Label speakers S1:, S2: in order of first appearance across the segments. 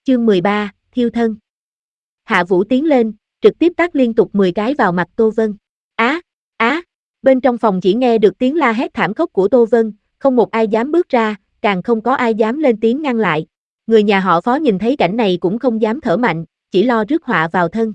S1: Chương 13, thiêu thân. Hạ Vũ tiến lên, trực tiếp tát liên tục 10 cái vào mặt Tô Vân. Á, á, bên trong phòng chỉ nghe được tiếng la hét thảm khốc của Tô Vân, không một ai dám bước ra, càng không có ai dám lên tiếng ngăn lại. Người nhà họ Phó nhìn thấy cảnh này cũng không dám thở mạnh, chỉ lo rước họa vào thân.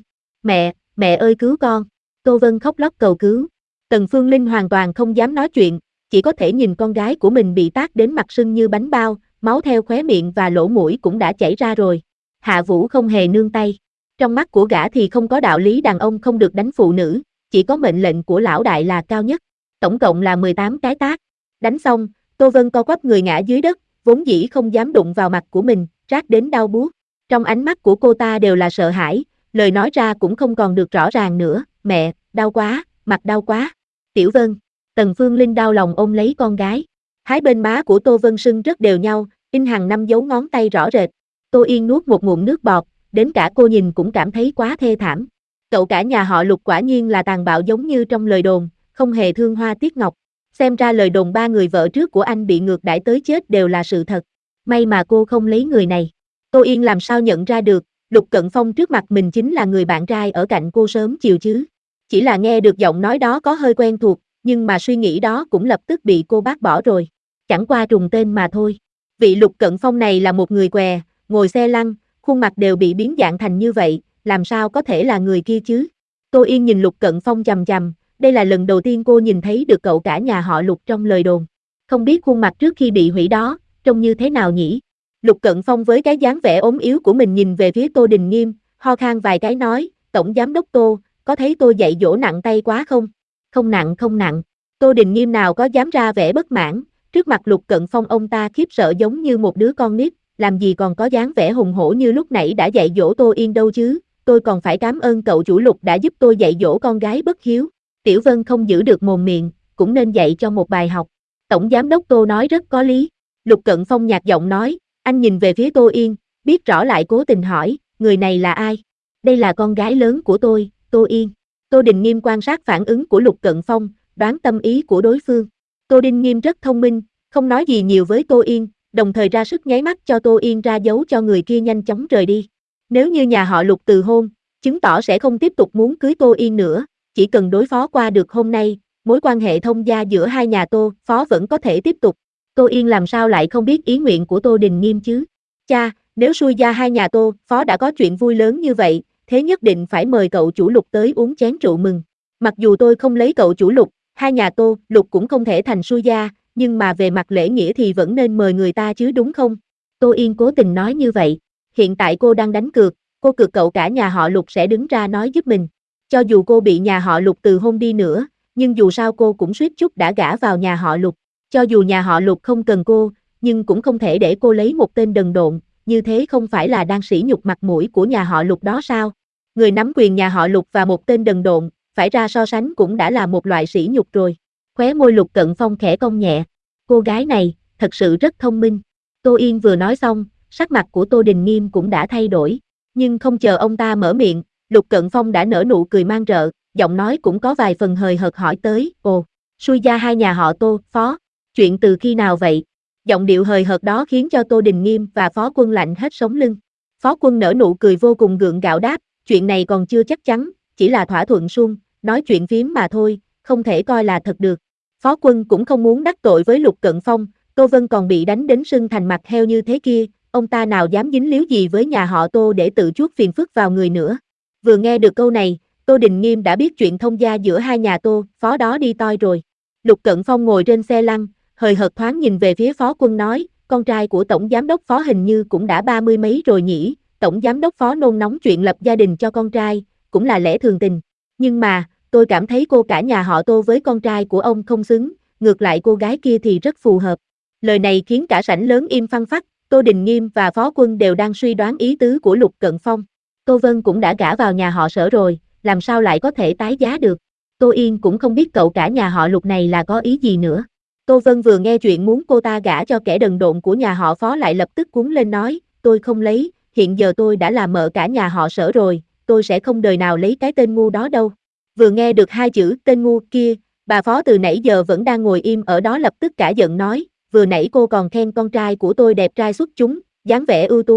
S1: Mẹ ơi cứu con. Tô Vân khóc lóc cầu cứu. Tần Phương Linh hoàn toàn không dám nói chuyện, chỉ có thể nhìn con gái của mình bị tát đến mặt sưng như bánh bao, máu theo khóe miệng và lỗ mũi cũng đã chảy ra rồi. Hạ Vũ không hề nương tay. Trong mắt của gã thì không có đạo lý đàn ông không được đánh phụ nữ, chỉ có mệnh lệnh của lão đại là cao nhất. Tổng cộng là 18 cái tát. Đánh xong, Tô Vân co quắp người ngã dưới đất, vốn dĩ không dám đụng vào mặt của mình, rát đến đau buốt. Trong ánh mắt của cô ta đều là sợ hãi, lời nói ra cũng không còn được rõ ràng nữa. Mẹ, đau quá, mặt đau quá. Tiểu Vân. Tần Phương Linh đau lòng ôm lấy con gái. Hai bên má của Tô Vân sưng rất đều nhau, in hằn 5 dấu ngón tay rõ rệt. Tô Yên nuốt một ngụm nước bọt, đến cả cô nhìn cũng cảm thấy quá thê thảm. Cậu cả nhà họ Lục quả nhiên là tàn bạo giống như trong lời đồn, không hề thương hoa tiếc ngọc. Xem ra lời đồn 3 người vợ trước của anh bị ngược đãi tới chết đều là sự thật. May mà cô không lấy người này. Tô Yên làm sao nhận ra được, Lục Cận Phong trước mặt mình chính là người bạn trai ở cạnh cô sớm chiều chứ. Chỉ là nghe được giọng nói đó có hơi quen thuộc, nhưng mà suy nghĩ đó cũng lập tức bị cô bác bỏ rồi. Chẳng qua trùng tên mà thôi. Vị Lục Cận Phong này là một người què, ngồi xe lăn, khuôn mặt đều bị biến dạng thành như vậy, làm sao có thể là người kia chứ? Tô Yên nhìn Lục Cận Phong chằm chằm, đây là lần đầu tiên cô nhìn thấy được cậu cả nhà họ Lục trong lời đồn. Không biết khuôn mặt trước khi bị hủy đó, trông như thế nào nhỉ? Lục Cận Phong với cái dáng vẻ ốm yếu của mình nhìn về phía Tô Đình Nghiêm, ho khan vài cái nói, Tổng Giám Đốc Tô, có thấy tôi dạy dỗ nặng tay quá không? Không nặng. Tô Đình Nghiêm nào có dám ra vẻ bất mãn, trước mặt Lục Cận Phong ông ta khiếp sợ giống như một đứa con nít, làm gì còn có dáng vẻ hùng hổ như lúc nãy đã dạy dỗ Tô Yên đâu chứ, tôi còn phải cảm ơn cậu chủ Lục đã giúp tôi dạy dỗ con gái bất hiếu. Tiểu Vân không giữ được mồm miệng, cũng nên dạy cho một bài học. Tổng Giám Đốc Tô nói rất có lý. Lục Cận Phong nhạt giọng nói, anh nhìn về phía Tô Yên, biết rõ lại cố tình hỏi, người này là ai? Đây là con gái lớn của tôi, Tô Yên. Tô Đình Nghiêm quan sát phản ứng của Lục Cận Phong, đoán tâm ý của đối phương. Tô Đình Nghiêm rất thông minh, không nói gì nhiều với Tô Yên, đồng thời ra sức nháy mắt cho Tô Yên ra dấu cho người kia nhanh chóng rời đi. Nếu như nhà họ Lục từ hôn, chứng tỏ sẽ không tiếp tục muốn cưới Tô Yên nữa, chỉ cần đối phó qua được hôm nay, mối quan hệ thông gia giữa hai nhà Tô, Phó vẫn có thể tiếp tục. Tô Yên làm sao lại không biết ý nguyện của Tô Đình Nghiêm chứ? Cha, nếu xui gia hai nhà Tô, Phó đã có chuyện vui lớn như vậy, thế nhất định phải mời cậu chủ Lục tới uống chén rượu mừng. Mặc dù tôi không lấy cậu chủ Lục, hai nhà Tô, Lục cũng không thể thành xui gia, nhưng mà về mặt lễ nghĩa thì vẫn nên mời người ta chứ đúng không? Tô Yên cố tình nói như vậy. Hiện tại cô đang đánh cược, cô cược cậu cả nhà họ Lục sẽ đứng ra nói giúp mình. Cho dù cô bị nhà họ Lục từ hôn đi nữa, nhưng dù sao cô cũng suýt chút đã gả vào nhà họ Lục. Cho dù nhà họ Lục không cần cô, nhưng cũng không thể để cô lấy một tên đần độn, như thế không phải là đang sỉ nhục mặt mũi của nhà họ Lục đó sao? Người nắm quyền nhà họ Lục và một tên đần độn, phải ra so sánh cũng đã là một loại sỉ nhục rồi. Khóe môi Lục Cận Phong khẽ cong nhẹ. Cô gái này, thật sự rất thông minh. Tô Yên vừa nói xong, sắc mặt của Tô Đình Nghiêm cũng đã thay đổi. Nhưng không chờ ông ta mở miệng, Lục Cận Phong đã nở nụ cười man rợ, giọng nói cũng có vài phần hời hợt hỏi tới, ồ, xui gia hai nhà họ Tô, Phó, chuyện từ khi nào vậy? Giọng điệu hời hợt đó khiến cho Tô Đình Nghiêm và Phó Quân lạnh hết sống lưng. Phó Quân nở nụ cười vô cùng gượng gạo đáp, chuyện này còn chưa chắc chắn, chỉ là thỏa thuận suông, nói chuyện phím mà thôi, không thể coi là thật được. Phó Quân cũng không muốn đắc tội với Lục Cận Phong, Tô Vân còn bị đánh đến sưng thành mặt heo như thế kia, ông ta nào dám dính líu gì với nhà họ Tô để tự chuốc phiền phức vào người nữa. Vừa nghe được câu này, Tô Đình Nghiêm đã biết chuyện thông gia giữa hai nhà Tô, Phó đó đi toi rồi. Lục Cận Phong ngồi trên xe lăn, hời hợt thoáng nhìn về phía Phó Quân nói, con trai của Tổng Giám Đốc Phó hình như cũng đã 30 mấy rồi nhỉ, Tổng Giám Đốc Phó nôn nóng chuyện lập gia đình cho con trai, cũng là lẽ thường tình. Nhưng mà, tôi cảm thấy cô cả nhà họ Tô với con trai của ông không xứng, ngược lại cô gái kia thì rất phù hợp. Lời này khiến cả sảnh lớn im phăng phắc, Tô Đình Nghiêm và Phó Quân đều đang suy đoán ý tứ của Lục Cận Phong. Tô Vân cũng đã gả vào nhà họ Sở rồi, làm sao lại có thể tái giá được. Tô Yên cũng không biết cậu cả nhà họ Lục này là có ý gì nữa. Tô Vân vừa nghe chuyện muốn cô ta gả cho kẻ đần độn của nhà họ Phó lại lập tức cuống lên nói, tôi không lấy, hiện giờ tôi đã là mợ cả nhà họ Sở rồi, tôi sẽ không đời nào lấy cái tên ngu đó đâu. Vừa nghe được hai chữ tên ngu kia, bà Phó từ nãy giờ vẫn đang ngồi im ở đó lập tức cả giận nói, vừa nãy cô còn khen con trai của tôi đẹp trai xuất chúng, dáng vẻ ưu tú,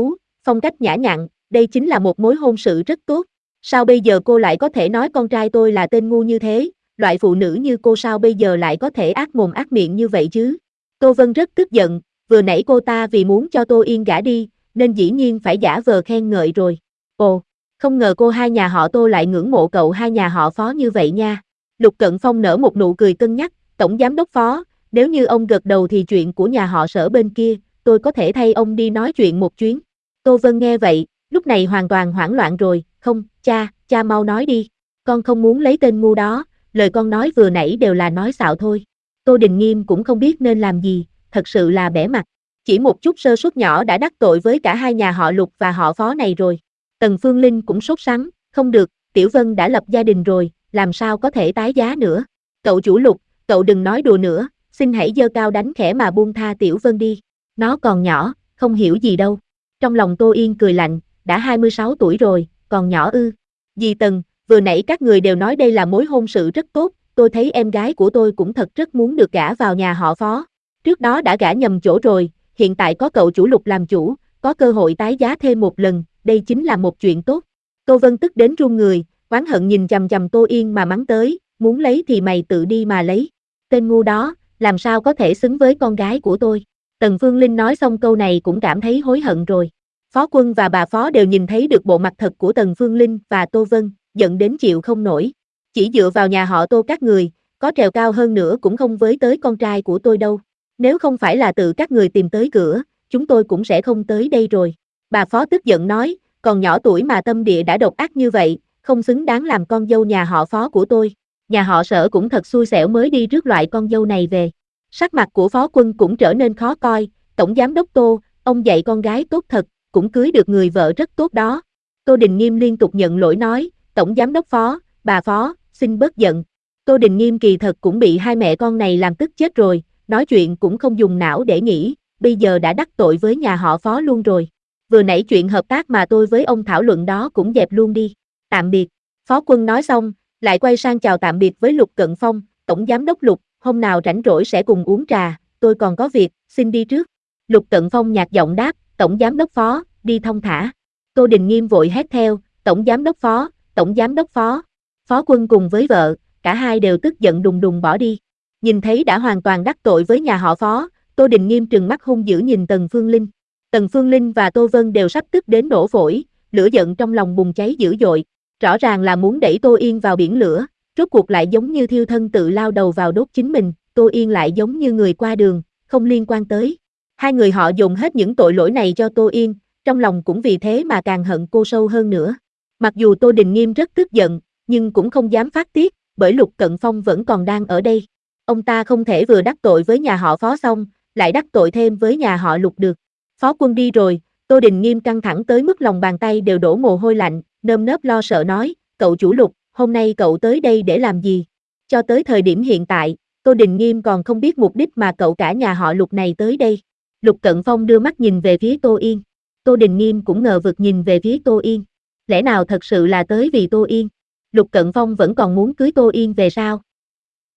S1: phong cách nhã nhặn, đây chính là một mối hôn sự rất tốt. Sao bây giờ cô lại có thể nói con trai tôi là tên ngu như thế, loại phụ nữ như cô sao bây giờ lại có thể ác mồm ác miệng như vậy chứ? Tô Vân rất tức giận, vừa nãy cô ta vì muốn cho Tô Yên gả đi, nên dĩ nhiên phải giả vờ khen ngợi rồi. Ồ, không ngờ cô hai nhà họ Tô lại ngưỡng mộ cậu hai nhà họ Phó như vậy nha. Lục Cận Phong nở một nụ cười cân nhắc, Tổng Giám đốc Phó, nếu như ông gật đầu thì chuyện của nhà họ Sở bên kia, tôi có thể thay ông đi nói chuyện một chuyến. Tô Vân nghe vậy, lúc này hoàn toàn hoảng loạn rồi, không, cha mau nói đi, con không muốn lấy tên ngu đó, lời con nói vừa nãy đều là nói xạo thôi. Tô Đình Nghiêm cũng không biết nên làm gì, thật sự là bẽ mặt, chỉ một chút sơ suất nhỏ đã đắc tội với cả hai nhà họ Lục và họ Phó này rồi. Tần Phương Linh cũng sốt sắng, không được, Tiểu Vân đã lập gia đình rồi, làm sao có thể tái giá nữa. Cậu chủ Lục, cậu đừng nói đùa nữa, xin hãy giơ cao đánh khẽ mà buông tha Tiểu Vân đi, nó còn nhỏ, không hiểu gì đâu. Trong lòng Tô Yên cười lạnh, đã 26 tuổi rồi, còn nhỏ ư. Dì Tần, vừa nãy các người đều nói đây là mối hôn sự rất tốt, tôi thấy em gái của tôi cũng thật rất muốn được gả vào nhà họ Phó. Trước đó đã gả nhầm chỗ rồi, hiện tại có cậu chủ Lục làm chủ, có cơ hội tái giá thêm một lần, đây chính là một chuyện tốt. Tô Vân tức đến run người, oán hận nhìn chằm chằm Tô Yên mà mắng tới, muốn lấy thì mày tự đi mà lấy. Tên ngu đó, làm sao có thể xứng với con gái của tôi. Tần Phương Linh nói xong câu này cũng cảm thấy hối hận rồi. Phó Quân và bà Phó đều nhìn thấy được bộ mặt thật của Tần Phương Linh và Tô Vân, giận đến chịu không nổi. Chỉ dựa vào nhà họ Tô các người, có trèo cao hơn nữa cũng không với tới con trai của tôi đâu. Nếu không phải là tự các người tìm tới cửa, chúng tôi cũng sẽ không tới đây rồi. Bà Phó tức giận nói, còn nhỏ tuổi mà tâm địa đã độc ác như vậy, không xứng đáng làm con dâu nhà họ Phó của tôi. Nhà họ Sở cũng thật xui xẻo mới đi rước loại con dâu này về. Sắc mặt của Phó Quân cũng trở nên khó coi, Tổng Giám đốc Tô, ông dạy con gái tốt thật, cũng cưới được người vợ rất tốt đó. Tô Đình Nghiêm liên tục nhận lỗi nói, Tổng Giám đốc Phó, bà Phó, xin bớt giận. Tô Đình Nghiêm kỳ thật cũng bị hai mẹ con này làm tức chết rồi, nói chuyện cũng không dùng não để nghĩ, bây giờ đã đắc tội với nhà họ Phó luôn rồi. Vừa nãy chuyện hợp tác mà tôi với ông thảo luận đó cũng dẹp luôn đi. Tạm biệt. Phó Quân nói xong, lại quay sang chào tạm biệt với Lục Cận Phong, Tổng Giám đốc Lục, hôm nào rảnh rỗi sẽ cùng uống trà, tôi còn có việc, xin đi trước. Lục Cận Phong nhạt giọng đáp, Tổng Giám đốc Phó, đi thong thả. Tô Đình Nghiêm vội hét theo, Tổng Giám đốc Phó, Tổng Giám đốc Phó. Phó Quân cùng với vợ, cả hai đều tức giận đùng đùng bỏ đi. Nhìn thấy đã hoàn toàn đắc tội với nhà họ Phó, Tô Đình Nghiêm trừng mắt hung dữ nhìn Tần Phương Linh. Tần Phương Linh và Tô Vân đều sắp tức đến nổ phổi, lửa giận trong lòng bùng cháy dữ dội, rõ ràng là muốn đẩy Tô Yên vào biển lửa, rốt cuộc lại giống như thiêu thân tự lao đầu vào đốt chính mình, Tô Yên lại giống như người qua đường, không liên quan tới. Hai người họ dồn hết những tội lỗi này cho Tô Yên, trong lòng cũng vì thế mà càng hận cô sâu hơn nữa. Mặc dù Tô Đình Nghiêm rất tức giận, nhưng cũng không dám phát tiết, bởi Lục Cận Phong vẫn còn đang ở đây. Ông ta không thể vừa đắc tội với nhà họ Phó xong, lại đắc tội thêm với nhà họ Lục được. Phó Quân đi rồi, Tô Đình Nghiêm căng thẳng tới mức lòng bàn tay đều đổ mồ hôi lạnh, nơm nớp lo sợ nói, cậu chủ Lục, hôm nay cậu tới đây để làm gì? Cho tới thời điểm hiện tại, Tô Đình Nghiêm còn không biết mục đích mà cậu cả nhà họ Lục này tới đây. Lục Cận Phong đưa mắt nhìn về phía Tô Yên. Tô Đình Nghiêm cũng ngờ vực nhìn về phía Tô Yên. Lẽ nào thật sự là tới vì Tô Yên? Lục Cận Phong vẫn còn muốn cưới Tô Yên về sao?